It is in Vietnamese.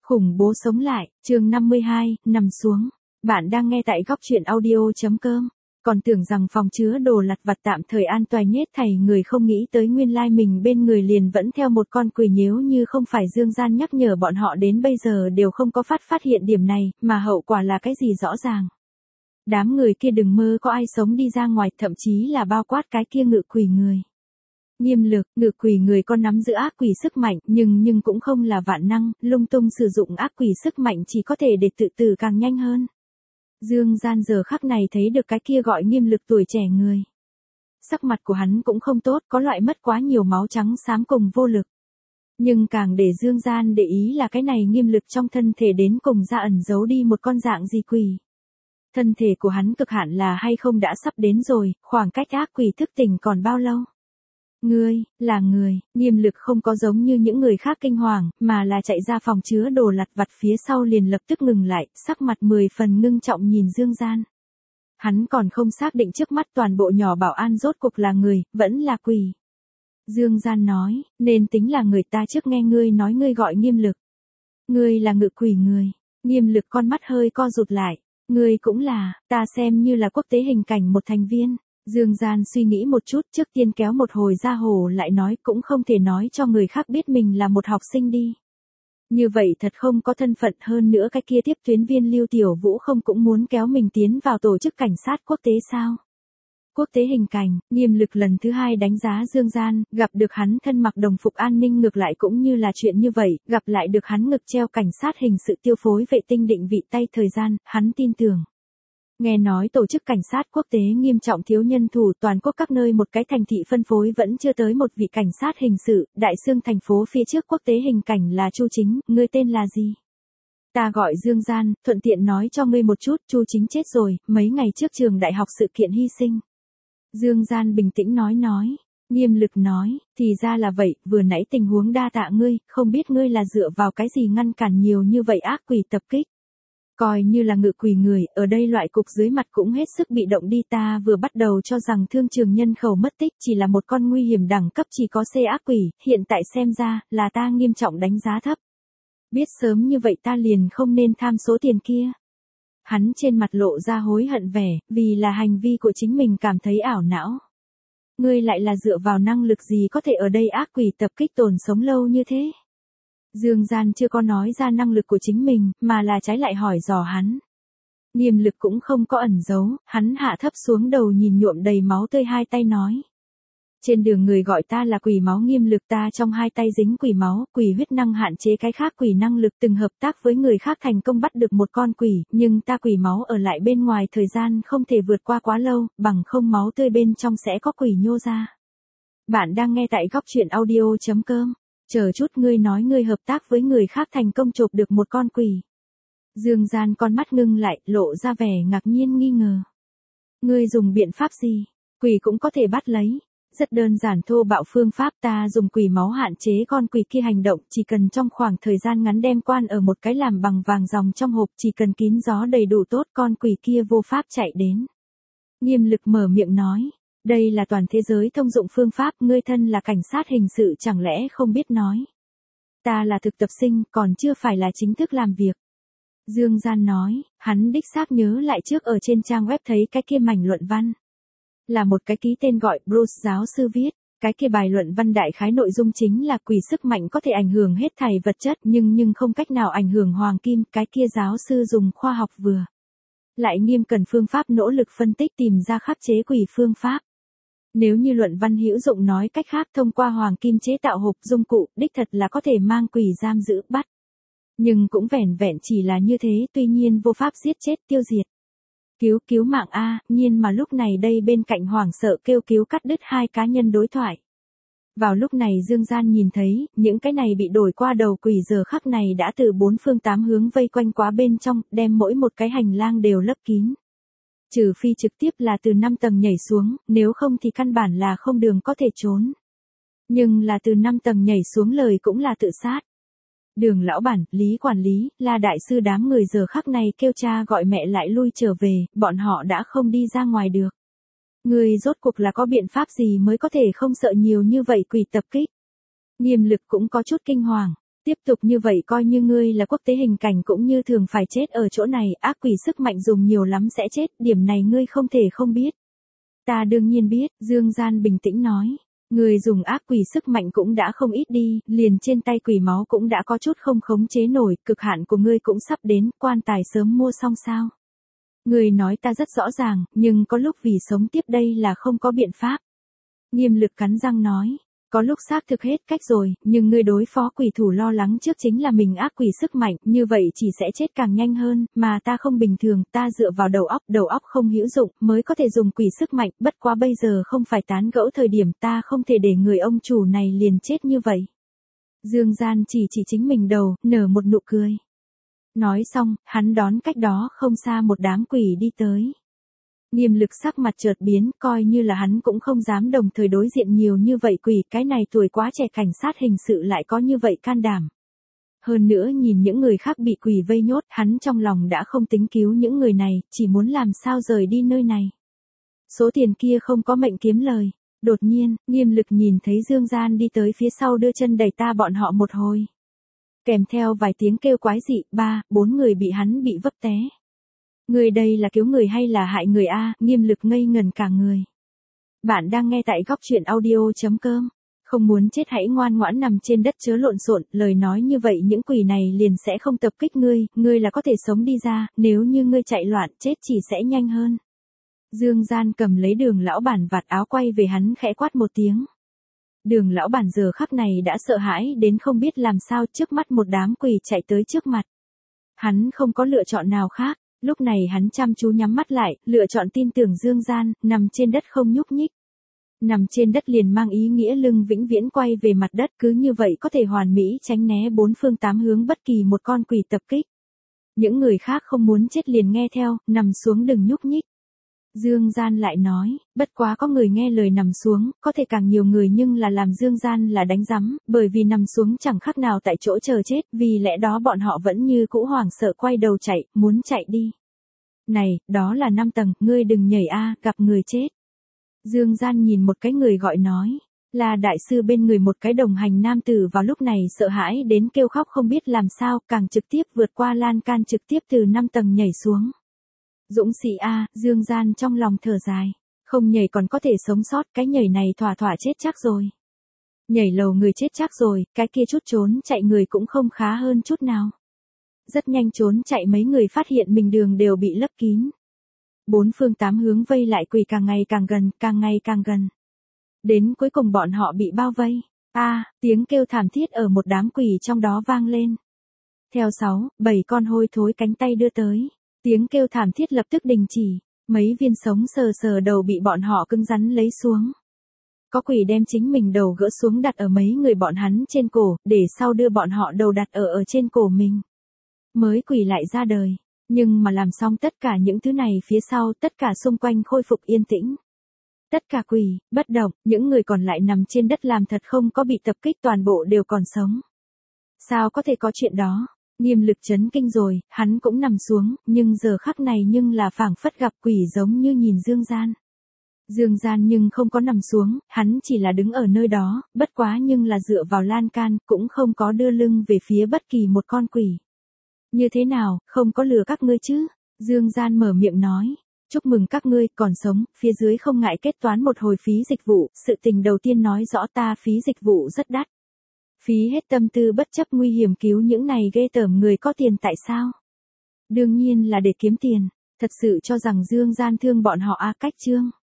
Khủng bố sống lại, chương 52, nằm xuống. Bạn đang nghe tại góc truyện audio.com. Còn tưởng rằng phòng chứa đồ lặt vặt tạm thời an toàn nhét thảy người, không nghĩ tới nguyên lai mình bên người liền vẫn theo một con quỷ. Nếu như không phải Dương Gian nhắc nhở bọn họ đến bây giờ đều không có phát hiện điểm này, mà hậu quả là cái gì rõ ràng. Đám người kia đừng mơ có ai sống đi ra ngoài, thậm chí là bao quát cái kia ngự quỷ người. Nghiêm lực, ngự quỷ người có nắm giữ ác quỷ sức mạnh, nhưng cũng không là vạn năng, lung tung sử dụng ác quỷ sức mạnh chỉ có thể để tự tử càng nhanh hơn. Dương Gian giờ khắc này thấy được cái kia gọi nghiêm lực tuổi trẻ người. Sắc mặt của hắn cũng không tốt, có loại mất quá nhiều máu trắng xám cùng vô lực. Nhưng càng để Dương Gian để ý là cái này nghiêm lực trong thân thể đến cùng ra ẩn giấu đi một con dạng gì quỷ. Thân thể của hắn cực hạn là hay không đã sắp đến rồi, khoảng cách ác quỷ thức tỉnh còn bao lâu? Ngươi, là người, nghiêm lực không có giống như những người khác kinh hoàng, mà là chạy ra phòng chứa đồ lặt vặt phía sau liền lập tức ngừng lại, sắc mặt 10 phần ngưng trọng nhìn Dương Gian. Hắn còn không xác định trước mắt toàn bộ nhỏ bảo an rốt cuộc là người, vẫn là quỷ. Dương Gian nói, nên tính là người, ta trước nghe ngươi nói ngươi gọi nghiêm lực. Ngươi là ngự quỷ người, nghiêm lực con mắt hơi co rụt lại, ngươi cũng là, ta xem như là quốc tế hình cảnh một thành viên. Dương Gian suy nghĩ một chút, trước tiên kéo một hồi ra hồ lại nói, cũng không thể nói cho người khác biết mình là một học sinh đi. Như vậy thật không có thân phận, hơn nữa cái kia tiếp tuyến viên Lưu Tiểu Vũ không cũng muốn kéo mình tiến vào tổ chức cảnh sát quốc tế sao? Quốc tế hình cảnh, nghiêm lực lần thứ hai đánh giá Dương Gian, gặp được hắn thân mặc đồng phục an ninh ngược lại cũng như là chuyện như vậy, gặp lại được hắn ngực treo cảnh sát hình sự tiêu phối vệ tinh định vị tay thời gian, hắn tin tưởng. Nghe nói tổ chức cảnh sát quốc tế nghiêm trọng thiếu nhân thủ, toàn quốc các nơi một cái thành thị phân phối vẫn chưa tới một vị cảnh sát hình sự, đại xương thành phố phía trước quốc tế hình cảnh là Chu Chính, ngươi tên là gì? Ta gọi Dương Gian, thuận tiện nói cho ngươi một chút, Chu Chính chết rồi, mấy ngày trước trường đại học sự kiện hy sinh. Dương Gian bình tĩnh nói, nghiêm lực nói, thì ra là vậy, vừa nãy tình huống đa tạ ngươi, không biết ngươi là dựa vào cái gì ngăn cản nhiều như vậy ác quỷ tập kích. Coi như là ngự quỷ người, ở đây loại cục dưới mặt cũng hết sức bị động đi, ta vừa bắt đầu cho rằng thương trường nhân khẩu mất tích chỉ là một con nguy hiểm đẳng cấp chỉ có C ác quỷ, hiện tại xem ra, là ta nghiêm trọng đánh giá thấp. Biết sớm như vậy ta liền không nên tham số tiền kia. Hắn trên mặt lộ ra hối hận vẻ, vì là hành vi của chính mình cảm thấy ảo não. Ngươi lại là dựa vào năng lực gì có thể ở đây ác quỷ tập kích tồn sống lâu như thế? Dương Gian chưa có nói ra năng lực của chính mình, mà là trái lại hỏi dò hắn. Nghiêm lực cũng không có ẩn giấu, hắn hạ thấp xuống đầu nhìn nhuộm đầy máu tươi hai tay nói. Trên đường người gọi ta là quỷ máu nghiêm lực, ta trong hai tay dính quỷ máu, quỷ huyết năng hạn chế cái khác quỷ năng lực, từng hợp tác với người khác thành công bắt được một con quỷ, nhưng ta quỷ máu ở lại bên ngoài thời gian không thể vượt qua quá lâu, bằng không máu tươi bên trong sẽ có quỷ nhô ra. Bạn đang nghe tại góc truyện audio.com. Chờ chút, ngươi nói ngươi hợp tác với người khác thành công chộp được một con quỷ. Dương Gian con mắt ngưng lại, lộ ra vẻ ngạc nhiên nghi ngờ. Ngươi dùng biện pháp gì? Quỷ cũng có thể bắt lấy. Rất đơn giản thô bạo phương pháp, ta dùng quỷ máu hạn chế con quỷ kia hành động, chỉ cần trong khoảng thời gian ngắn đem quan ở một cái làm bằng vàng ròng trong hộp, chỉ cần kín gió đầy đủ tốt con quỷ kia vô pháp chạy đến. Nghiêm lực mở miệng nói. Đây là toàn thế giới thông dụng phương pháp, ngươi thân là cảnh sát hình sự chẳng lẽ không biết nói. Ta là thực tập sinh, còn chưa phải là chính thức làm việc. Dương Gian nói, hắn đích xác nhớ lại trước ở trên trang web thấy cái kia mảnh luận văn. Là một cái ký tên gọi Bruce giáo sư viết, cái kia bài luận văn đại khái nội dung chính là quỷ sức mạnh có thể ảnh hưởng hết thảy vật chất nhưng không cách nào ảnh hưởng hoàng kim, cái kia giáo sư dùng khoa học vừa. Lại nghiêm cần phương pháp nỗ lực phân tích tìm ra khắc chế quỷ phương pháp. Nếu như luận văn hữu dụng nói cách khác thông qua hoàng kim chế tạo hộp dụng cụ, đích thật là có thể mang quỷ giam giữ bắt. Nhưng cũng vẻn vẹn chỉ là như thế, tuy nhiên vô pháp giết chết tiêu diệt. Cứu mạng a, nhiên mà lúc này đây bên cạnh hoảng sợ kêu cứu cắt đứt hai cá nhân đối thoại. Vào lúc này Dương Gian nhìn thấy, những cái này bị đổi qua đầu quỷ giờ khắc này đã từ bốn phương tám hướng vây quanh quá bên trong, đem mỗi một cái hành lang đều lấp kín. Trừ phi trực tiếp là từ 5 tầng nhảy xuống, nếu không thì căn bản là không đường có thể trốn. Nhưng là từ 5 tầng nhảy xuống lời cũng là tự sát. Đường lão bản, Lý quản lý, La đại sư đám người giờ khắc này kêu cha gọi mẹ lại lui trở về, bọn họ đã không đi ra ngoài được. Người rốt cuộc là có biện pháp gì mới có thể không sợ nhiều như vậy quỷ tập kích? Nghiêm lực cũng có chút kinh hoàng. Tiếp tục như vậy coi như ngươi là quốc tế hình cảnh cũng như thường phải chết ở chỗ này, ác quỷ sức mạnh dùng nhiều lắm sẽ chết, điểm này ngươi không thể không biết. Ta đương nhiên biết, Dương Gian bình tĩnh nói. Người dùng ác quỷ sức mạnh cũng đã không ít đi, liền trên tay quỷ máu cũng đã có chút không khống chế nổi, cực hạn của ngươi cũng sắp đến, quan tài sớm mua xong sao. Người nói ta rất rõ ràng, nhưng có lúc vì sống tiếp đây là không có biện pháp. Nghiêm Lực cắn răng nói. Có lúc xác thực hết cách rồi, nhưng ngươi đối phó quỷ thủ lo lắng trước chính là mình ác quỷ sức mạnh, như vậy chỉ sẽ chết càng nhanh hơn, mà ta không bình thường, ta dựa vào đầu óc không hữu dụng, mới có thể dùng quỷ sức mạnh, bất quá bây giờ không phải tán gẫu thời điểm, ta không thể để người ông chủ này liền chết như vậy. Dương Gian chỉ chính mình đầu, nở một nụ cười. Nói xong, hắn đón cách đó không xa một đám quỷ đi tới. Nghiêm Lực sắc mặt chợt biến, coi như là hắn cũng không dám đồng thời đối diện nhiều như vậy quỷ, cái này tuổi quá trẻ cảnh sát hình sự lại có như vậy can đảm. Hơn nữa nhìn những người khác bị quỷ vây nhốt, hắn trong lòng đã không tính cứu những người này, chỉ muốn làm sao rời đi nơi này. Số tiền kia không có mệnh kiếm lời. Đột nhiên, Nghiêm Lực nhìn thấy Dương Gian đi tới phía sau đưa chân đẩy ta bọn họ một hồi. Kèm theo vài tiếng kêu quái dị, 4 người bị hắn bị vấp té. Người đây là cứu người hay là hại người a? Nghiêm Lực ngây ngần cả người. Bạn đang nghe tại góc truyện audio.com. Không muốn chết hãy ngoan ngoãn nằm trên đất chớ lộn xộn, lời nói như vậy những quỷ này liền sẽ không tập kích ngươi là có thể sống đi ra, nếu như ngươi chạy loạn chết chỉ sẽ nhanh hơn. Dương Gian cầm lấy Đường lão bản vạt áo quay về hắn khẽ quát một tiếng. Đường lão bản giờ khắc này đã sợ hãi đến không biết làm sao, trước mắt một đám quỷ chạy tới trước mặt. Hắn không có lựa chọn nào khác. Lúc này hắn chăm chú nhắm mắt lại, lựa chọn tin tưởng Dương Gian, nằm trên đất không nhúc nhích. Nằm trên đất liền mang ý nghĩa lưng vĩnh viễn quay về mặt đất, cứ như vậy có thể hoàn mỹ tránh né bốn phương tám hướng bất kỳ một con quỷ tập kích. Những người khác không muốn chết liền nghe theo, nằm xuống đừng nhúc nhích. Dương Gian lại nói, bất quá có người nghe lời nằm xuống, có thể càng nhiều người nhưng là làm Dương Gian là đánh rắm, bởi vì nằm xuống chẳng khác nào tại chỗ chờ chết, vì lẽ đó bọn họ vẫn như cũ hoảng sợ quay đầu chạy, muốn chạy đi. Này, đó là 5 tầng, ngươi đừng nhảy a, gặp người chết. Dương Gian nhìn một cái người gọi nói, là đại sư bên người một cái đồng hành nam tử vào lúc này sợ hãi đến kêu khóc không biết làm sao, càng trực tiếp vượt qua lan can trực tiếp từ 5 tầng nhảy xuống. Dũng sĩ a, Dương Gian trong lòng thở dài, không nhảy còn có thể sống sót, cái nhảy này thỏa chết chắc rồi. Nhảy lầu người chết chắc rồi, cái kia chút trốn chạy người cũng không khá hơn chút nào. Rất nhanh trốn chạy mấy người phát hiện mình đường đều bị lấp kín. 4 phương 8 hướng vây lại quỷ càng ngày càng gần. Đến cuối cùng bọn họ bị bao vây. Tiếng kêu thảm thiết ở một đám quỷ trong đó vang lên. Theo 7 con hôi thối cánh tay đưa tới. Tiếng kêu thảm thiết lập tức đình chỉ, mấy viên sống sờ đầu bị bọn họ cứng rắn lấy xuống. Có quỷ đem chính mình đầu gỡ xuống đặt ở mấy người bọn hắn trên cổ, để sau đưa bọn họ đầu đặt ở trên cổ mình. Mới quỷ lại ra đời, nhưng mà làm xong tất cả những thứ này phía sau tất cả xung quanh khôi phục yên tĩnh. Tất cả quỷ, bất động, những người còn lại nằm trên đất làm thật không có bị tập kích toàn bộ đều còn sống. Sao có thể có chuyện đó? Nghiêm Lực chấn kinh rồi, hắn cũng nằm xuống, nhưng giờ khắc này nhưng là phảng phất gặp quỷ giống như nhìn Dương Gian. Dương Gian nhưng không có nằm xuống, hắn chỉ là đứng ở nơi đó, bất quá nhưng là dựa vào lan can, cũng không có đưa lưng về phía bất kỳ một con quỷ. Như thế nào, không có lừa các ngươi chứ? Dương Gian mở miệng nói. Chúc mừng các ngươi, còn sống, phía dưới không ngại kết toán một hồi phí dịch vụ, sự tình đầu tiên nói rõ ta phí dịch vụ rất đắt. Phí hết tâm tư bất chấp nguy hiểm cứu những này ghê tởm người có tiền tại sao? Đương nhiên là để kiếm tiền, thật sự cho rằng Dương Gian thương bọn họ cách chương.